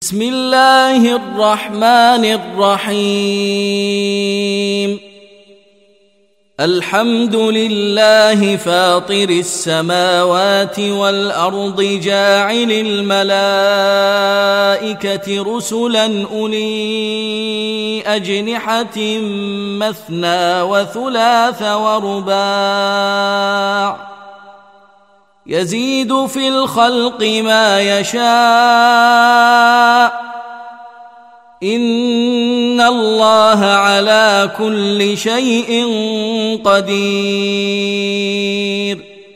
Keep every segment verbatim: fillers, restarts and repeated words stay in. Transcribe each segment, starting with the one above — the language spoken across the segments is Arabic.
بسم الله الرحمن الرحيم الحمد لله فاطر السماوات والأرض جاعل الملائكة رسلا أولي أجنحة مثنى وثلاث ورباع يزيد في الخلق ما يشاء إن الله على كل شيء قدير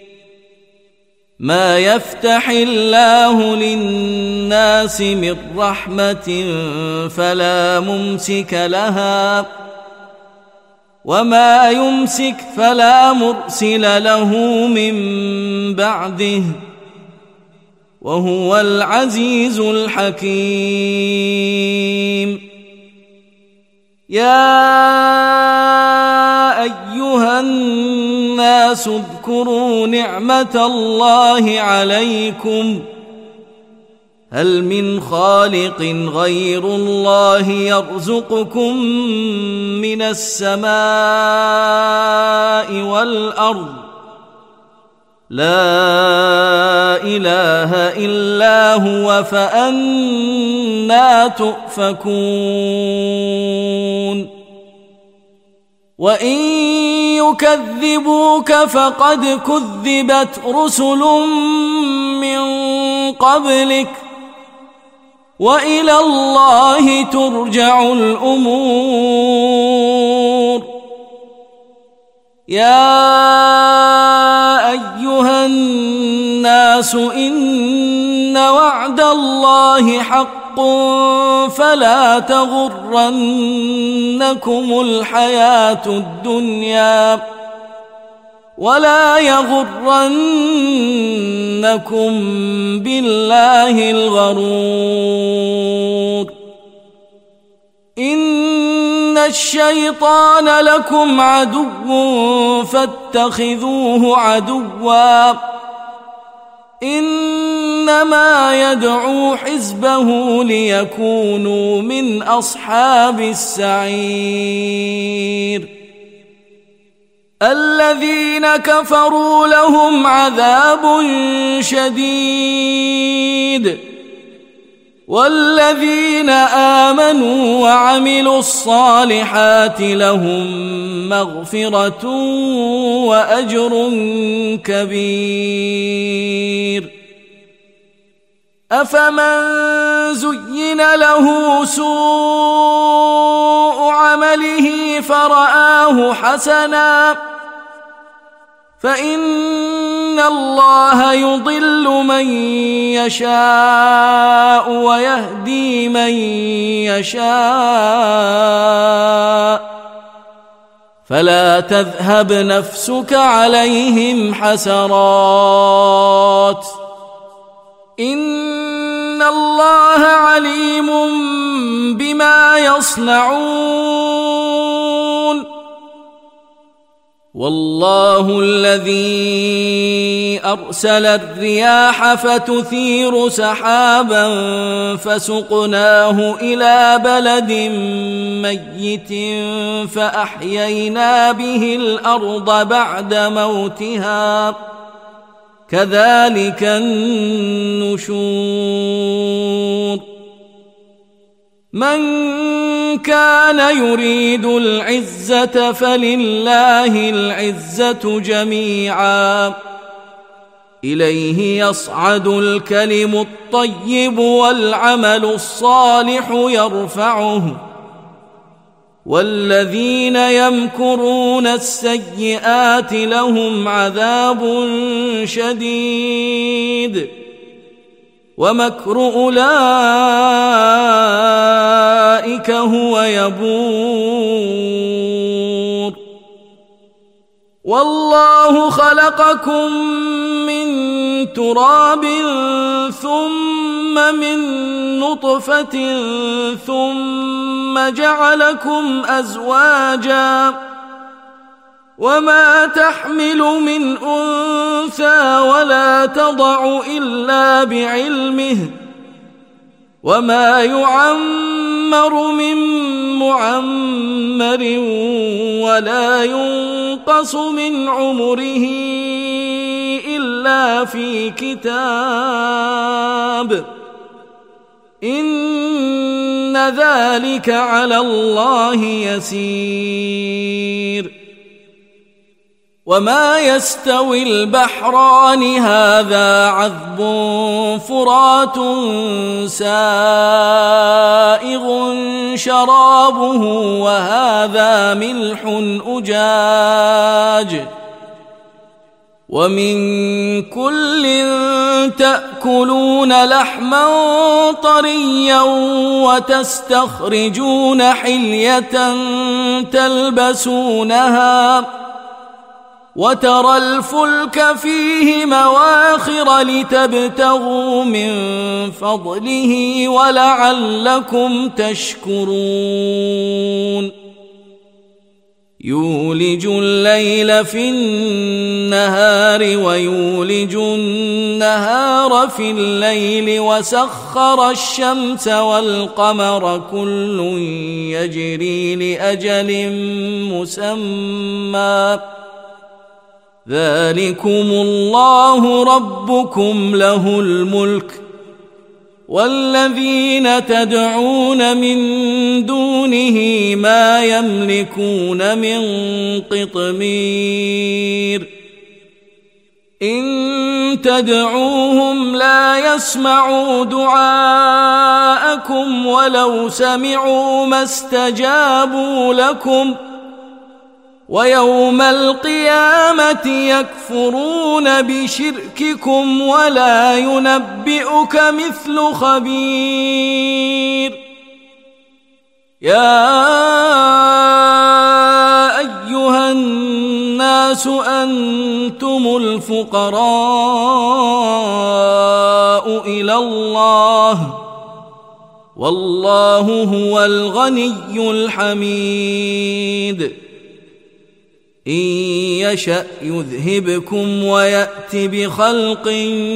ما يفتح الله للناس من رحمة فلا ممسك لها وما يمسك فلا مرسل له من بعده وهو العزيز الحكيم يا أيها الناس اذكروا نعمة الله عليكم هل من خالق غير الله يرزقكم من السماء والأرض لا إله إلا هو فأنى تؤفكون وإن يكذبوك فقد كذبت رسل من قبلك وإلى الله ترجع الأمور يا أيها الناس إن وعد الله حق فلا تغرنكم الحياة الدنيا ولا يغرنكم بالله الغرور إن الشيطان لكم عدو فاتخذوه عدوا إنما يدعو حزبه ليكونوا من أصحاب السعير الذين كفروا لهم عذاب شديد والذين آمنوا وعملوا الصالحات لهم مغفرة وأجر كبير أفمن زين له سوء عمله فرآه حسنا فإن الله يضل من يشاء ويهدي من يشاء فلا تذهب نفسك عليهم حسرات إن الله عليم بما يصنعون والله الذي أرسل الرياح فتثير سحابا فسقناه إلى بلد ميت فأحيينا به الأرض بعد موتها كذلك النشور من كان يريد العزة فلله العزة جميعا إليه يصعد الكلم الطيب والعمل الصالح يرفعه والذين يمكرون السيئات لهم عذاب شديد ومكر أولئك هو يبور والله خلقكم من تراب ثم من نطفة ثم جعلكم أزواجا وما تحمل من أنثى ولا تضع إلا بعلمه وما يعمر من معمر ولا ينقص من عمره إلا في كتاب إن ذلك على الله يسير. وما يستوي البحران هذا عذب فرات سائغ شرابه وهذا ملح أجاج ومن كل تأكلون لحما طريا وتستخرجون حلية تلبسونها وترى الفلك فيه مواخر لتبتغوا من فضله ولعلكم تشكرون. يولج الليل في النهار ويولج النهار في الليل وسخر الشمس والقمر كل يجري لأجل مسمى ذلكم الله ربكم له الملك والذين تدعون من دونه ما يملكون من قطمير إن تدعوهم لا يسمعوا دعاءكم ولو سمعوا ما استجابوا لكم ويوم القيامة يكفرون بشرككم ولا ينبئك مثل خبير. يا أيها الناس أنتم الفقراء إلى الله والله هو الغني الحميد. إن يشأ يذهبكم ويأت بخلق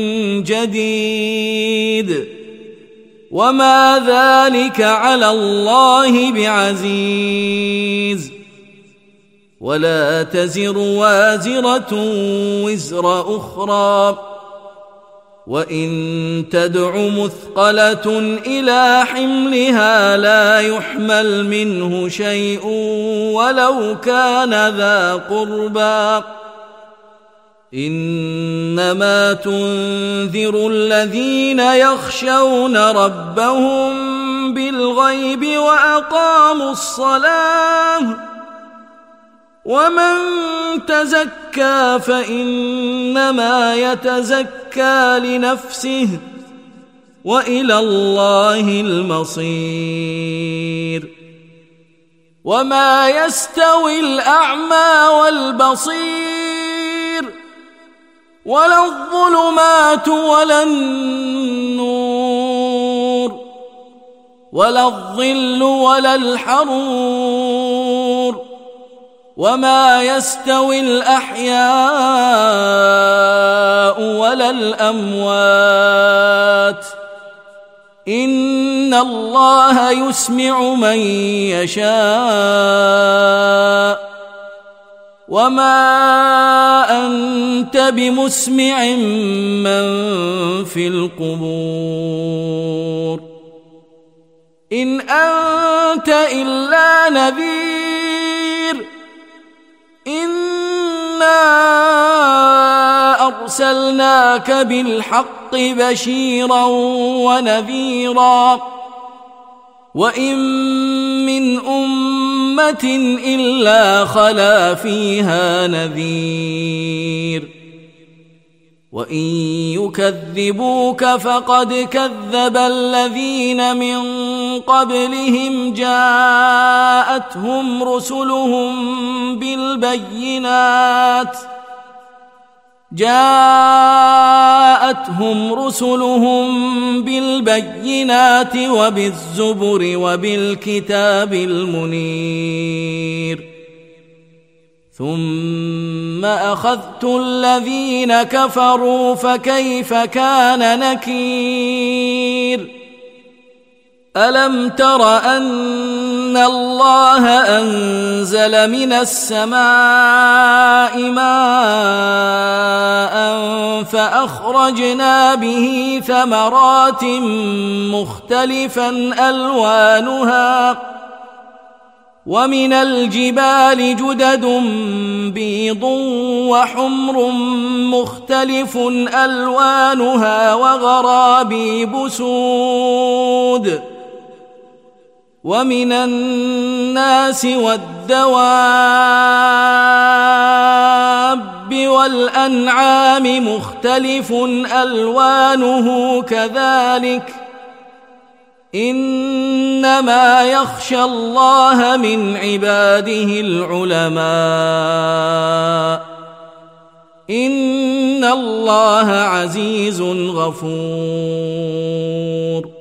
جديد وما ذلك على الله بعزيز. ولا تزر وازرة وزر أخرى وإن تدع مثقلة إلى حملها لا يحمل منه شيء ولو كان ذا قربى إنما تنذر الذين يخشون ربهم بالغيب وأقاموا الصلاة ومن تزكى فإنما يتزكى لنفسه وإلى الله المصير. وما يستوي الأعمى والبصير ولا الظلمات ولا النور ولا الظل ولا الحرور وما يستوي الأحياء ولا الأموات إن الله يسمع من يشاء وما أنت بمسمع من في القبور إن أنت إلا نذير إنا أرسلناك بالحق بشيرا ونذيرا وإن من أمة إلا خلا فيها نذير وإن يكذبوك فقد كذب الذين من قبلهم جاءتهم رسلهم بالبينات جاءتهم رسلهم بالبينات وبالزبر وبالكتاب المنير ثم أخذت الذين كفروا فكيف كان نكير ألم تر أن الله أنزل من السماء ماء فأخرجنا به ثمرات مختلفا ألوانها ومن الجبال جدد بيض وحمر مختلف ألوانها وغرابيب سود ومن الناس والدواب والأنعام مختلف ألوانه كذلك إنما يخشى الله من عباده العلماء إن الله عزيز غفور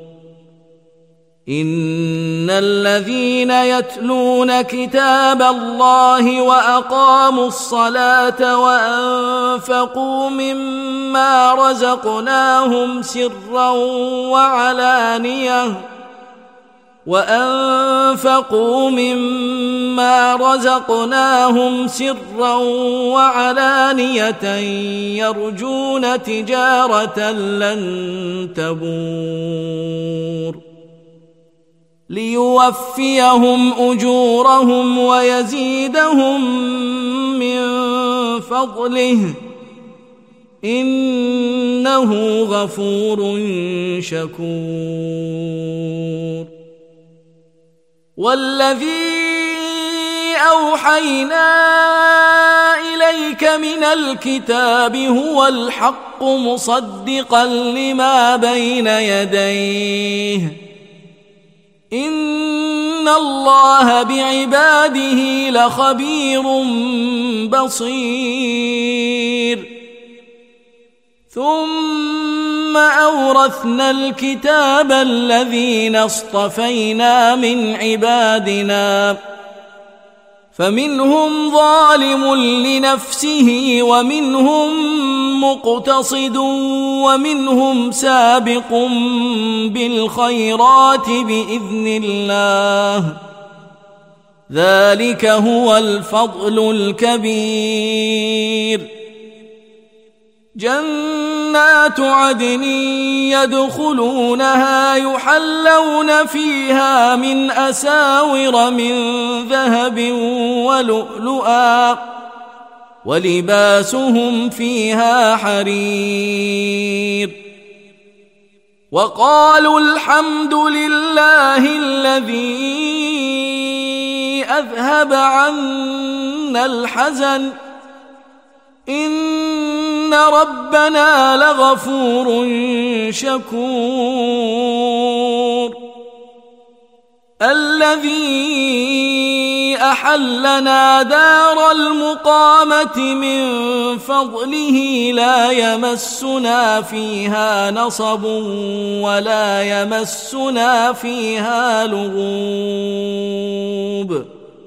إن الذين يتلون كتاب الله وأقاموا الصلاة وأنفقوا مما رزقناهم سرا وعلانية وأنفقوا مما رزقناهم سرا وعلانية يرجون تجارة لن تبور ليوفيهم أجورهم ويزيدهم من فضله إنه غفور شكور والذي أوحينا إليك من الكتاب هو الحق مصدقا لما بين يديه إن الله بعباده لخبير بصير ثم أورثنا الكتاب الذين اصطفينا من عبادنا فمنهم ظالم لنفسه ومنهم مقتصد ومنهم سابق بالخيرات بإذن الله ذلك هو الفضل الكبير جنات عدن يدخلونها يحلون فيها من أساور من ذهب ولؤلؤا ولباسهم فيها حرير وقالوا الحمد لله الذي أذهب عنا الحزن إن ربنا لغفور شكور الذي أحلنا دار المقامة من فضله لا يمسنا فيها نصب ولا يمسنا فيها لغوب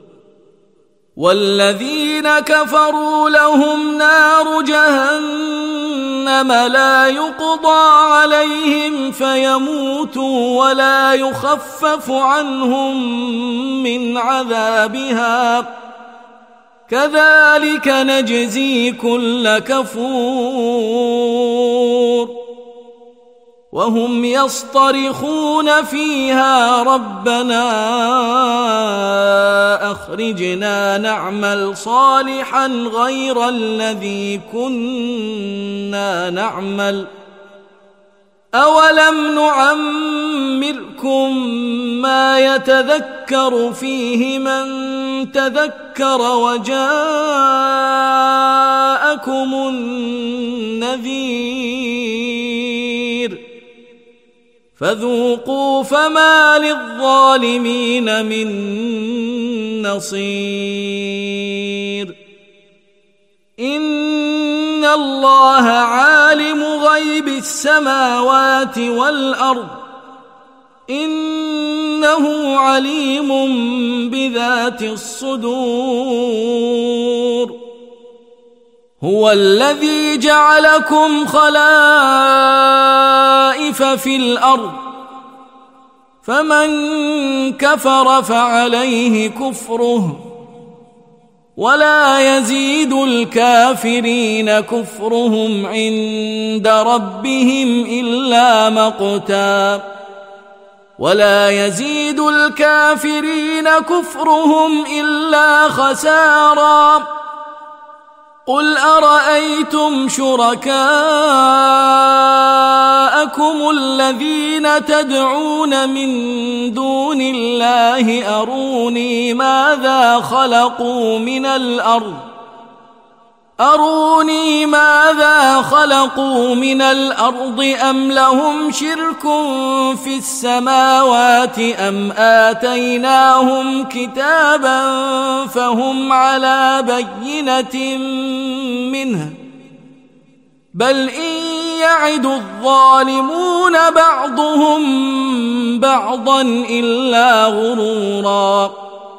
والذين كفروا لهم نار جهنم لا يقضى عليهم فيموتوا ولا يخفف عنهم من عذابها كذلك نجزي كل كفور وهم يصطرخون فيها ربنا أخرجنا نعمل صالحا غير الذي كنا نعمل أولم نعمركم ما يتذكر فيه من تذكر وجاءكم النذير فذوقوا فما للظالمين من نصير إن الله عالم غيب السماوات والأرض إنه عليم بذات الصدور هو الذي جعلكم خلائف في الأرض فمن كفر فعليه كفره ولا يزيد الكافرين كفرهم عند ربهم إلا مقتا ولا يزيد الكافرين كفرهم إلا خسارا قل أرأيتم شركاءكم الذين تدعون من دون الله أروني ماذا خلقوا من الأرض أروني ماذا خلقوا من الأرض أم لهم شرك في السماوات أم آتيناهم كتابا فهم على بينة منه بل إن يعد الظالمون بعضهم بعضا إلا غرورا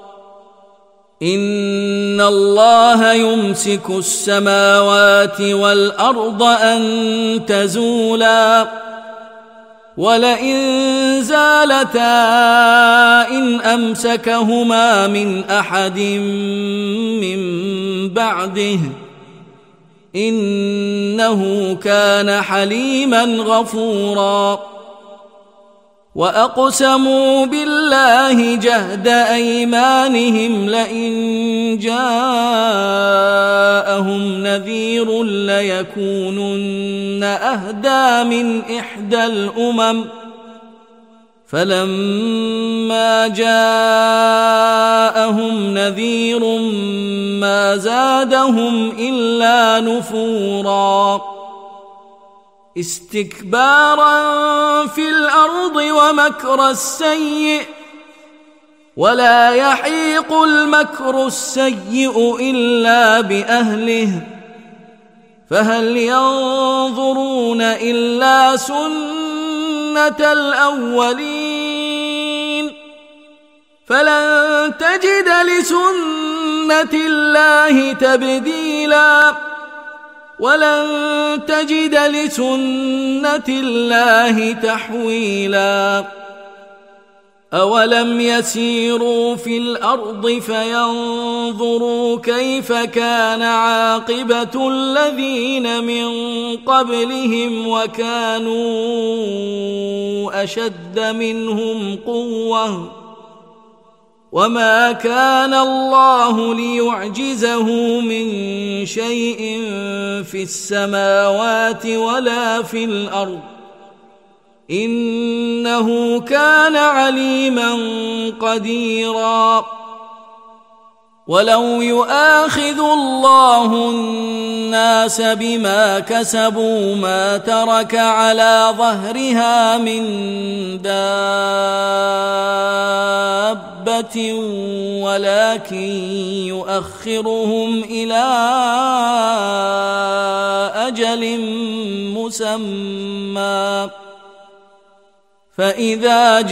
إن الله يمسك السماوات والأرض أن تزولا ولئن زالتا إن أمسكهما من أحد من بعده إنه كان حليما غفورا وأقسموا بالله جهد أيمانهم لئن جاءهم نذير ليكونن أهدى من إحدى الأمم فلما جاءهم نذير ما زادهم إلا نفورا استكبارا في الأرض ومكر السيء ولا يحيق المكر السيء إلا بأهله فهل ينظرون إلا سنة الأولين فلن تجد لسنة الله تبديلا ولن تجد لسنة الله تحويلا أولم يسيروا في الأرض فينظروا كيف كان عاقبة الذين من قبلهم وكانوا أشد منهم قوة وما كان الله ليعجزه من شيء في السماوات ولا في الأرض إنه كان عليما قديرا ولو يؤاخذ الله الناس بما كسبوا ما ترك على ظهرها من دابة ولكن يؤخرهم إلى أجل مسمى فإذا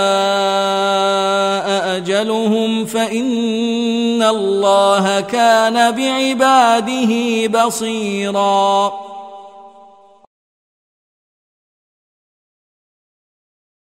جاء أجلهم فإن الله كان بعباده بصيراً